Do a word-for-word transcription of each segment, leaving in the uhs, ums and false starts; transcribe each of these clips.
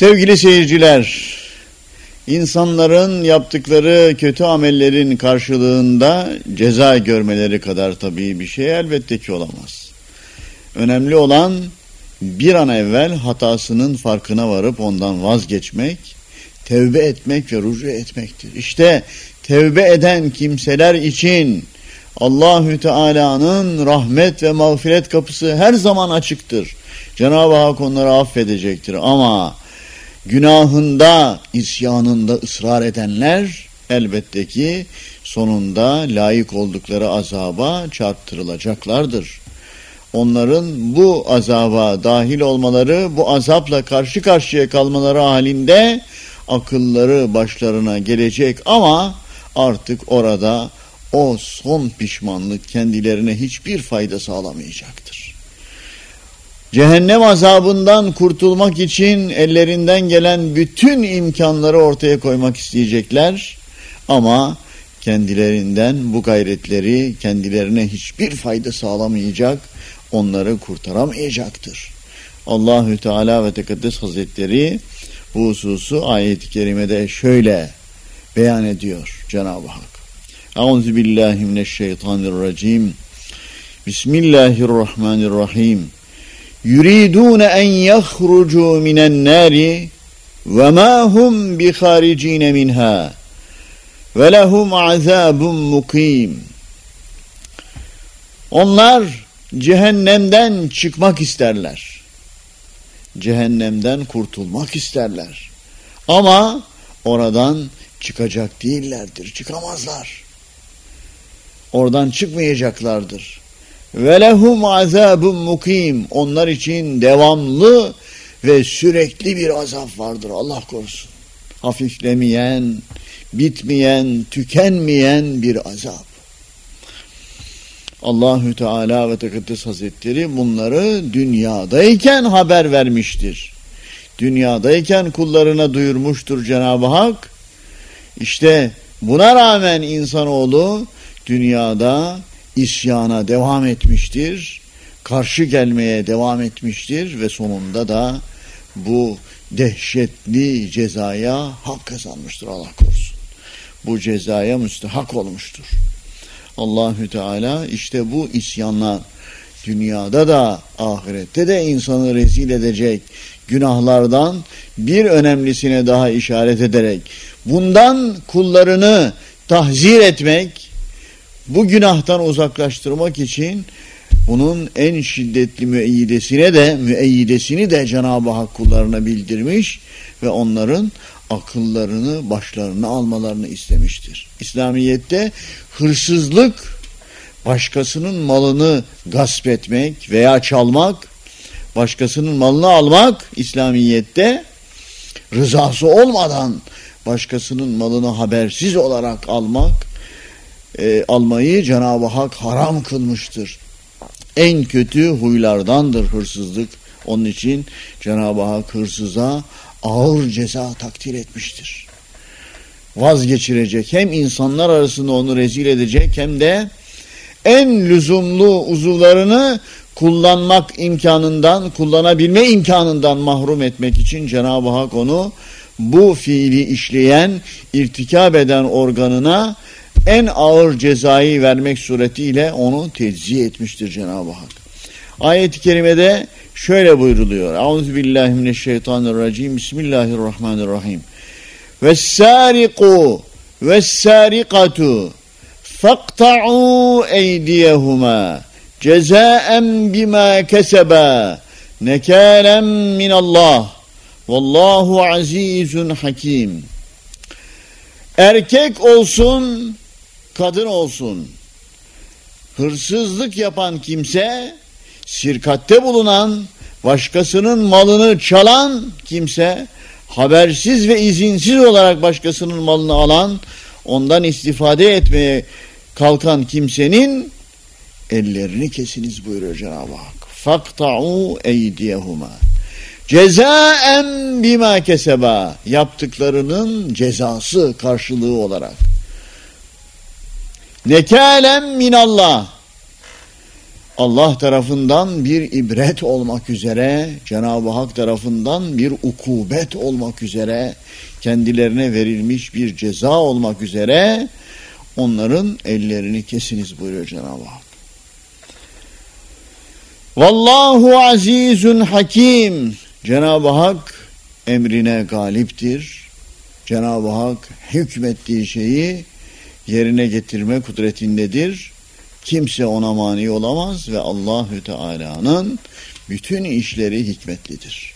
Sevgili seyirciler, insanların yaptıkları kötü amellerin karşılığında ceza görmeleri kadar tabii bir şey elbette ki olamaz. Önemli olan bir an evvel hatasının farkına varıp ondan vazgeçmek, tevbe etmek ve rücu etmektir. İşte tevbe eden kimseler için Allahü Teala'nın rahmet ve mağfiret kapısı her zaman açıktır. Cenab-ı Hak onları affedecektir ama günahında, isyanında ısrar edenler elbette ki sonunda layık oldukları azaba çarptırılacaklardır. Onların bu azaba dahil olmaları, bu azapla karşı karşıya kalmaları halinde akılları başlarına gelecek ama artık orada o son pişmanlık kendilerine hiçbir fayda sağlamayacaktır. Cehennem azabından kurtulmak için ellerinden gelen bütün imkanları ortaya koymak isteyecekler ama kendilerinden bu gayretleri kendilerine hiçbir fayda sağlamayacak, onları kurtaramayacaktır. Allahü Teala ve Tekaddes Hazretleri bu hususu ayet-i kerimede şöyle beyan ediyor Cenab-ı Hak. Euzubillahimineşşeytanirracim. Bismillahirrahmanirrahim. Yuridun en yahrucu minen nari ve ma hum bi haricin minha ve lehum azabun mukim. Onlar cehennemden çıkmak isterler. Cehennemden kurtulmak isterler. Ama oradan çıkacak değillerdir. Çıkamazlar. Oradan çıkmayacaklardır. Ve lehum azabun mukim. Onlar için devamlı ve sürekli bir azap vardır. Allah korusun. Hafiflemeyen, bitmeyen, tükenmeyen bir azap. Allahü Teala ve Tekaddes Hazretleri bunları dünyadayken haber vermiştir. Dünyadayken kullarına duyurmuştur Cenab-ı Hak. İşte buna rağmen insanoğlu dünyada isyana devam etmiştir, karşı gelmeye devam etmiştir ve sonunda da bu dehşetli cezaya hak kazanmıştır, Allah korusun. Bu cezaya müstehak olmuştur. Allahü Teala işte bu isyanla dünyada da ahirette de insanı rezil edecek günahlardan bir önemlisine daha işaret ederek bundan kullarını tahzir etmek, bu günahtan uzaklaştırmak için bunun en şiddetli müeyyidesine de müeyyidesini de Cenab-ı Hak kullarına bildirmiş ve onların akıllarını başlarına almalarını istemiştir. İslamiyet'te hırsızlık, başkasının malını gasp etmek veya çalmak, başkasının malını almak, İslamiyet'te rızası olmadan başkasının malını habersiz olarak almak, e, almayı Cenab-ı Hak haram kılmıştır. En kötü huylardandır hırsızlık. Onun için Cenab-ı Hak hırsıza ağır ceza takdir etmiştir. Vazgeçirecek, hem insanlar arasında onu rezil edecek hem de en lüzumlu uzuvlarını kullanmak imkanından, kullanabilme imkanından mahrum etmek için Cenab-ı Hak onu bu fiili işleyen, irtikab eden organına en ağır cezayı vermek suretiyle onu tecziye etmiştir Cenab-ı Hak. Ayet-i kerimede şöyle buyruluyor. Euzubillahimineşşeytanirracim. Bismillahirrahmanirrahim. Vessâriku vessârikatu fakta'u eydiyehuma cezaen bima keseba nekâlem minallah vallahu azizun hakim. Erkek olsun, kadın olsun, hırsızlık yapan kimse, sirkatte bulunan, başkasının malını çalan kimse, habersiz ve izinsiz olarak başkasının malını alan, ondan istifade etmeye kalkan kimsenin ellerini kesiniz buyuruyor Cenab-ı Hak. Fakta'u eydiyehuma cezaen bima keseba, yaptıklarının cezası karşılığı olarak. Nekâlem minallah, Allah tarafından bir ibret olmak üzere, Cenab-ı Hak tarafından bir ukubet olmak üzere, kendilerine verilmiş bir ceza olmak üzere onların ellerini kesiniz buyuruyor Cenab-ı Hak. Vallahu azizun hakim. Cenab-ı Hak emrine galiptir. Cenab-ı Hak hükmettiği şeyi yerine getirme kudretindedir. Kimse ona mani olamaz ve Allahü Teala'nın bütün işleri hikmetlidir.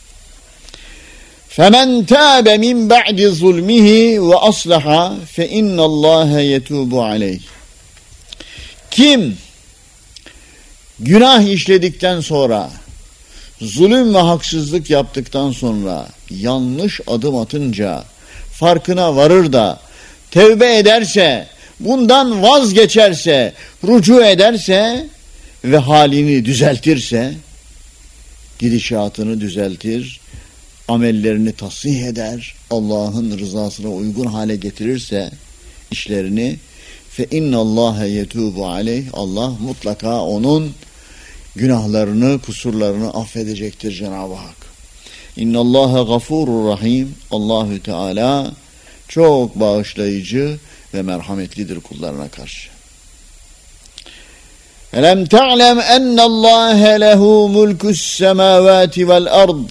فَمَنْ تَابَ مِنْ بَعْدِ ظُلْمِهِ وَأَصْلَحَ فَإِنَّ اللّٰهَ يَتُوبُ عَلَيْهِ. Kim günah işledikten sonra, zulüm ve haksızlık yaptıktan sonra, yanlış adım atınca, farkına varır da, tevbe ederse, bundan vazgeçerse, rücu ederse ve halini düzeltirse, gidişatını düzeltir, amellerini tasih eder, Allah'ın rızasına uygun hale getirirse işlerini, fe innallâhe yetûbu aleyh, Allah mutlaka onun günahlarını, kusurlarını affedecektir Cenab-ı Hak. İnnallâhe gafurur rahim. Allahü Teala çok bağışlayıcı ve merhametlidir kullarına karşı. Elem ta'lem ennallâhe lehu mulkus semâvâti vel ard.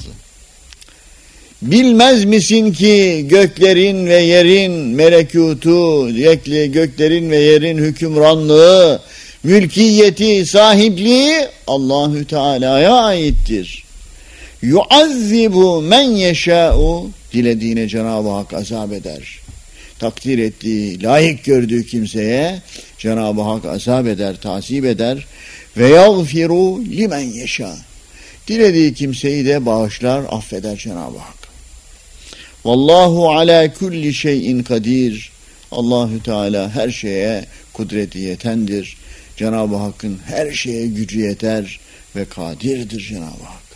Bilmez misin ki göklerin ve yerin melekutu, göklerin ve yerin hükümranlığı, mülkiyeti, sahipliği Allahü Teala'ya aittir. Yuazzibu men yeşâ'u, dilediğine Cenab-ı Hak azap eder. Takdir ettiği, layık gördüğü kimseye Cenab-ı Hak azap eder, tasip eder. Ve yagfiru limen yeşâ, dilediği kimseyi de bağışlar, affeder Cenab-ı Hak. Vallahu ala kulli şeyin kadir. Allahü Teala her şeye kudreti yetendir. Cenab-ı Hakk'ın her şeye gücü yeter ve kadirdir Cenab-ı Hak.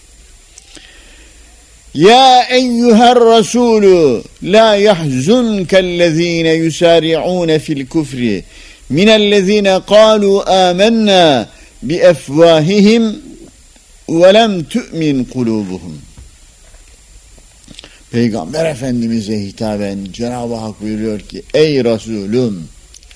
Ya eyyuher Resulü la yahzunkellezine yusari'un fil kufri minellezine kalu amennâ bi efvahihim ve lem tu'min kulubuhum. Peygamber Efendimiz'e hitaben Cenab-ı Hak buyuruyor ki, ey Resulüm,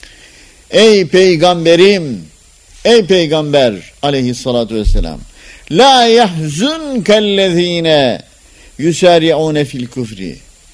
ey Peygamberim, ey Peygamber aleyhissalatu vesselam, la yahzunkellezine yusari'une fil kufri,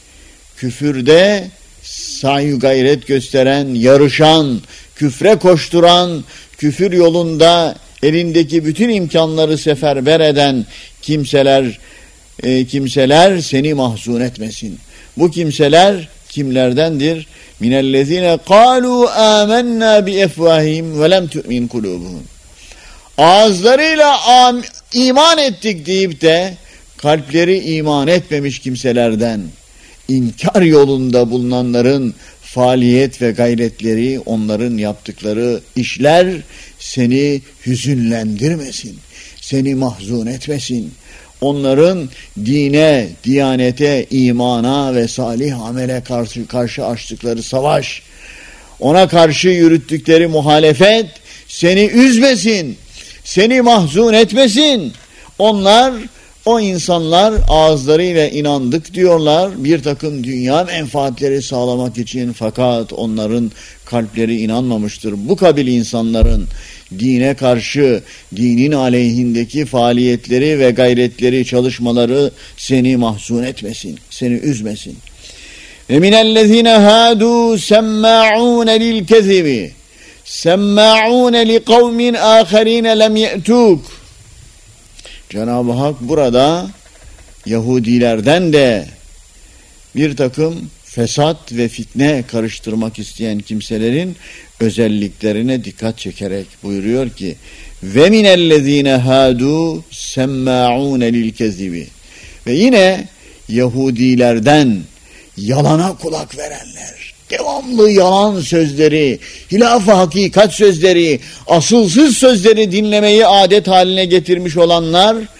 küfürde sahi gayret gösteren, yarışan, küfre koşturan, küfür yolunda elindeki bütün imkanları seferber eden kimseler e, kimseler seni mahzun etmesin. Bu kimseler kimlerdendir? Minellezine kalu amennâ bi efvahim ve lem tu'min kulubuhum. Ağızlarıyla iman ettik deyip de kalpleri iman etmemiş kimselerden, inkar yolunda bulunanların faaliyet ve gayretleri, onların yaptıkları işler seni hüzünlendirmesin, seni mahzun etmesin. Onların dine, diyanete, imana ve salih amele karşı, karşı açtıkları savaş, ona karşı yürüttükleri muhalefet seni üzmesin, seni mahzun etmesin. Onlar, o insanlar ağızlarıyla inandık diyorlar bir takım dünya menfaatleri sağlamak için, fakat onların kalpleri inanmamıştır. Bu kabil insanların dine karşı, dinin aleyhindeki faaliyetleri ve gayretleri, çalışmaları seni mahzun etmesin, seni üzmesin. Ve minellezine hadu semma'un lil kezibi semma'un li kavmin aharin lem ye'tuk. Cenab-ı Hak burada Yahudilerden de bir takım fesat ve fitne karıştırmak isteyen kimselerin özelliklerine dikkat çekerek buyuruyor ki, ve minellezine hadu semma'un lil kezibi, ve yine Yahudilerden yalana kulak verenler, devamlı yalan sözleri, hilaf-ı hakikat sözleri, asılsız sözleri dinlemeyi adet haline getirmiş olanlar,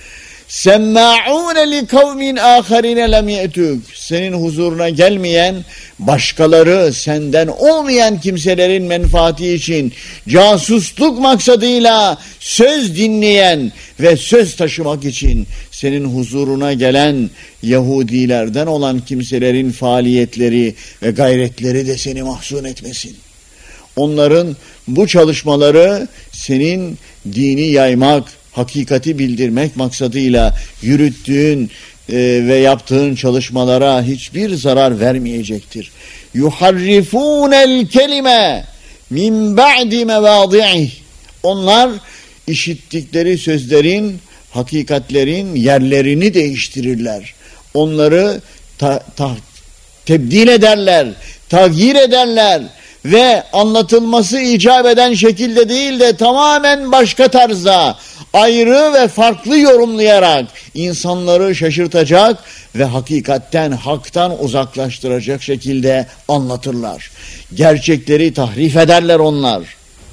semma'un li kavmin aharine lem ye'tuk. Senin huzuruna gelmeyen, başkaları senden olmayan kimselerin menfaati için casusluk maksadıyla söz dinleyen ve söz taşımak için senin huzuruna gelen Yahudilerden olan kimselerin faaliyetleri ve gayretleri de seni mahzun etmesin. Onların bu çalışmaları senin dini yaymak, hakikati bildirmek maksadıyla yürüttüğün e, ve yaptığın çalışmalara hiçbir zarar vermeyecektir. Yuharrifunel kelime min ba'di mevadi'ih. Onlar işittikleri sözlerin, hakikatlerin yerlerini değiştirirler. Onları ta, ta, tebdil ederler, tağyir ederler ve anlatılması icap eden şekilde değil de tamamen başka tarzda, ayrı ve farklı yorumlayarak insanları şaşırtacak ve hakikatten, haktan uzaklaştıracak şekilde anlatırlar. Gerçekleri tahrif ederler onlar.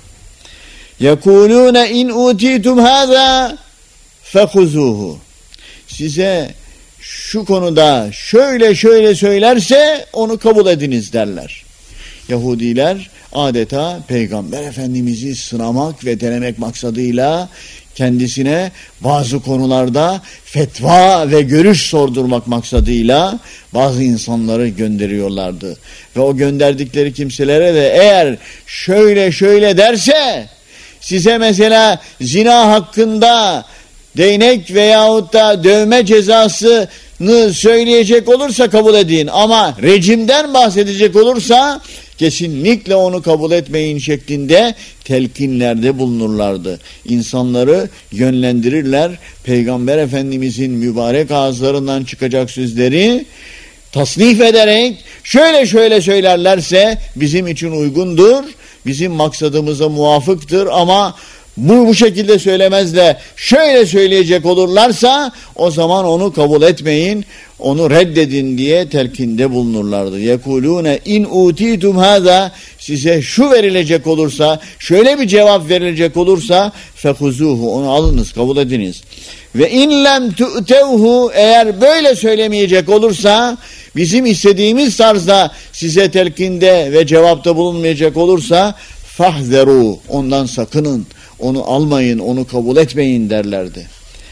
يَقُولُونَ اِنْ اُوتِيتُمْ هَذَا فَخُذُوهُ. Size şu konuda şöyle şöyle söylerse onu kabul ediniz derler. Yahudiler adeta Peygamber Efendimiz'i sınamak ve denemek maksadıyla kendisine bazı konularda fetva ve görüş sordurmak maksadıyla bazı insanları gönderiyorlardı. Ve o gönderdikleri kimselere de eğer şöyle şöyle derse, size mesela zina hakkında değnek veyahut da dövme cezasını söyleyecek olursa kabul edin. Ama rejimden bahsedecek olursa kesinlikle onu kabul etmeyin şeklinde telkinlerde bulunurlardı. İnsanları yönlendirirler. Peygamber Efendimizin mübarek ağızlarından çıkacak sözleri tasnif ederek şöyle şöyle söylerlerse bizim için uygundur, bizim maksadımıza muvafıktır ama bu, bu şekilde söylemezle şöyle söyleyecek olurlarsa o zaman onu kabul etmeyin, onu reddedin diye telkinde bulunurlardı. Yekulune in utitum hâzâ, size şu verilecek olursa, şöyle bir cevap verilecek olursa fehuzuhu, onu alınız, kabul ediniz. Ve in lem tu'tevhu, eğer böyle söylemeyecek olursa, bizim istediğimiz tarzda size telkinde ve cevapta bulunmayacak olursa fahzeru, ondan sakının, onu almayın, onu kabul etmeyin derlerdi.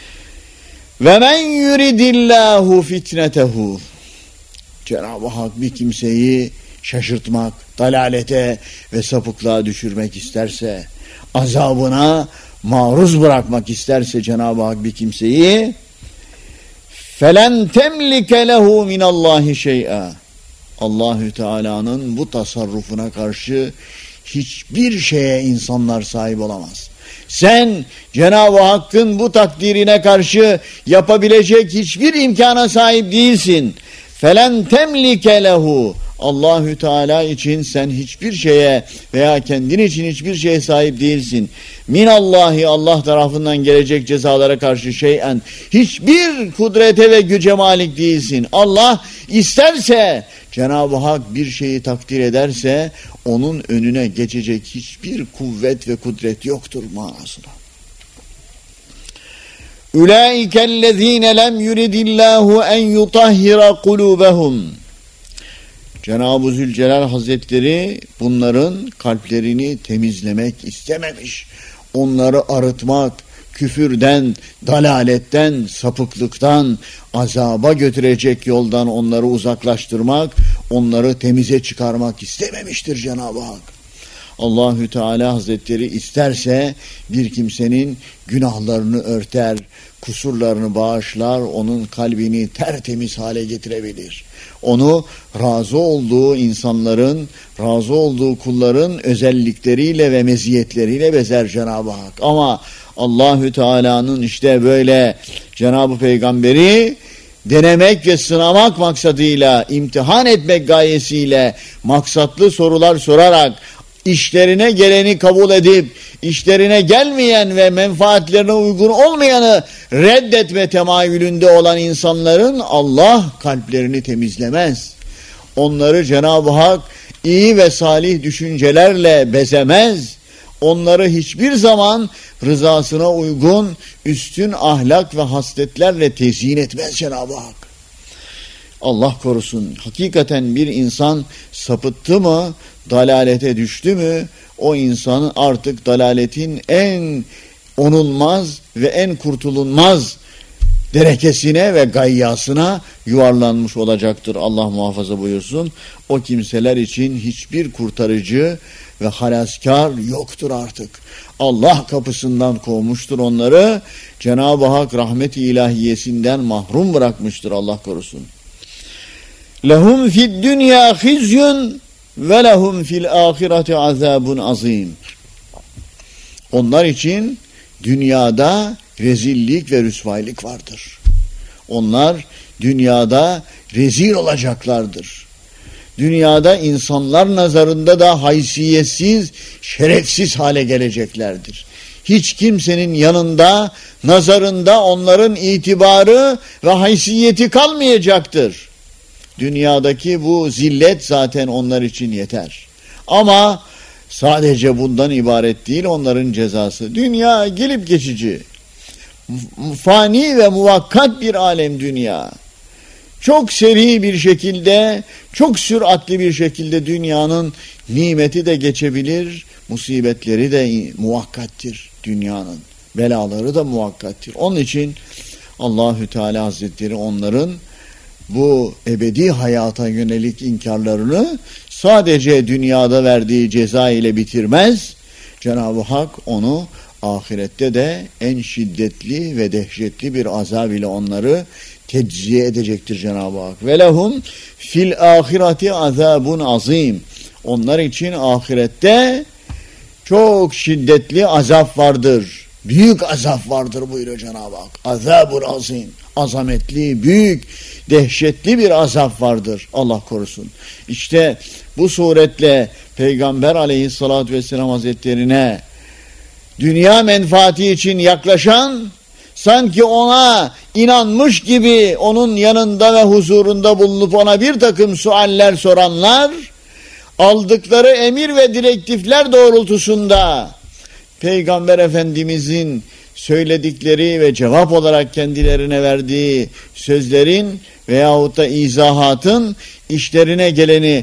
Ve men yuridillahu fitnetehu, Cenab-ı Hak bir kimseyi şaşırtmak, dalalete ve sapıklığa düşürmek isterse, azabına maruz bırakmak isterse Cenab-ı Hak bir kimseyi, felen temlike lehu minallahi şey'a, Allahü Teala'nın bu tasarrufuna karşı hiçbir şeye insanlar sahip olamaz. Sen Cenab-ı Hakk'ın bu takdirine karşı yapabilecek hiçbir imkana sahip değilsin. Felen temlike lehu, Allahü Teala için sen hiçbir şeye veya kendin için hiçbir şeye sahip değilsin. Minallahi, Allah tarafından gelecek cezalara karşı şeyen, hiçbir kudrete ve güce malik değilsin. Allah isterse, Cenab-ı Hak bir şeyi takdir ederse onun önüne geçecek hiçbir kuvvet ve kudret yoktur manasına. Ulaikellezine lem yuridillahu en yutahhira kulubahum. Cenab-ı Zülcelal Hazretleri bunların kalplerini temizlemek istememiş. Onları arıtmak, küfürden, dalaletten, sapıklıktan, azaba götürecek yoldan onları uzaklaştırmak, onları temize çıkarmak istememiştir Cenab-ı Hak. Allahü Teala Hazretleri isterse bir kimsenin günahlarını örter, kusurlarını bağışlar, onun kalbini tertemiz hale getirebilir. Onu razı olduğu insanların, razı olduğu kulların özellikleriyle ve meziyetleriyle bezer Cenab-ı Hak. Ama Allahü Teala'nın işte böyle Cenab-ı Peygamberi denemek ve sınamak maksadıyla, imtihan etmek gayesiyle maksatlı sorular sorarak işlerine geleni kabul edip işlerine gelmeyen ve menfaatlerine uygun olmayanı reddetme temayülünde olan insanların Allah kalplerini temizlemez. Onları Cenab-ı Hak iyi ve salih düşüncelerle bezemez. onları hiçbir zaman rızasına uygun üstün ahlak ve hasletlerle tezyin etmez Cenab-ı Hak. Allah korusun, hakikaten bir insan sapıttı mı, dalalete düştü mü, o insanın artık dalaletin en onulmaz ve en kurtulunmaz derekesine ve gayyasına yuvarlanmış olacaktır. Allah muhafaza buyursun. O kimseler için hiçbir kurtarıcı ve halaskar yoktur artık. Allah kapısından kovmuştur onları. Cenab-ı Hak rahmet-i ilahiyesinden mahrum bırakmıştır, Allah korusun. Lehum fid dünya khizyun ve lehum fil ahireti azabun azim. Onlar için dünyada rezillik ve rüsvaylık vardır. Onlar dünyada rezil olacaklardır. Dünyada insanlar nazarında da haysiyetsiz, şerefsiz hale geleceklerdir. Hiç kimsenin yanında, nazarında onların itibarı ve haysiyeti kalmayacaktır. Dünyadaki bu zillet zaten onlar için yeter. Ama sadece bundan ibaret değil onların cezası. Dünya gelip geçici, fani ve muvakkat bir alem dünya. Çok seri bir şekilde, çok süratli bir şekilde dünyanın nimeti de geçebilir, musibetleri de muvakkattir dünyanın. Belaları da muvakkattir. Onun için Allahü Teala Hazretleri onların bu ebedi hayata yönelik inkarlarını sadece dünyada verdiği ceza ile bitirmez. Cenab-ı Hak onu ahirette de en şiddetli ve dehşetli bir azab ile onları tecziye edecektir Cenab-ı Hak. Ve lehum fil ahireti azabun azim. Onlar için ahirette çok şiddetli azap vardır. Büyük azap vardır buyuruyor Cenab-ı Hak. Azabun azim. Azametli, büyük, dehşetli bir azap vardır. Allah korusun. İşte bu suretle Peygamber aleyhissalatü vesselam hazretlerine dünya menfaati için yaklaşan, sanki ona inanmış gibi onun yanında ve huzurunda bulunup ona bir takım sualler soranlar, aldıkları emir ve direktifler doğrultusunda Peygamber Efendimizin söyledikleri ve cevap olarak kendilerine verdiği sözlerin veyahut da izahatın işlerine geleni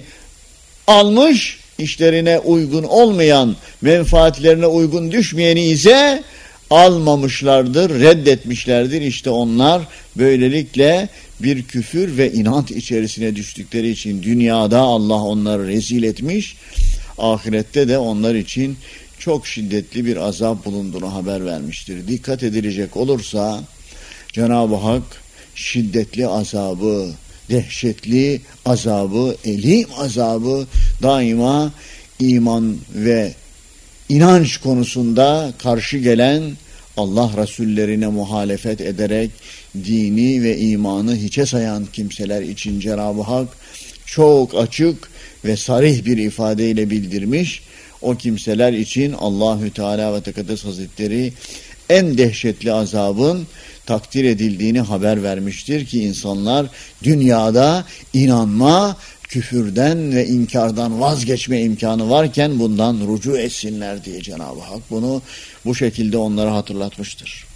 almış, işlerine uygun olmayan, menfaatlerine uygun düşmeyeni ise almamışlardır, reddetmişlerdir. İşte onlar böylelikle bir küfür ve inat içerisine düştükleri için dünyada Allah onları rezil etmiş, ahirette de onlar için çok şiddetli bir azap bulunduğunu haber vermiştir. Dikkat edilecek olursa Cenab-ı Hak şiddetli azabı, dehşetli azabı, elim azabı daima iman ve inanç konusunda karşı gelen, Allah Resullerine muhalefet ederek dini ve imanı hiçe sayan kimseler için Cenab-ı Hak çok açık ve sarih bir ifadeyle bildirmiş. O kimseler için Allahü Teala ve Tekaddes Hazretleri en dehşetli azabın takdir edildiğini haber vermiştir ki insanlar dünyada inanma, küfürden ve inkardan vazgeçme imkanı varken bundan rucu etsinler diye Cenab-ı Hak bunu bu şekilde onlara hatırlatmıştır.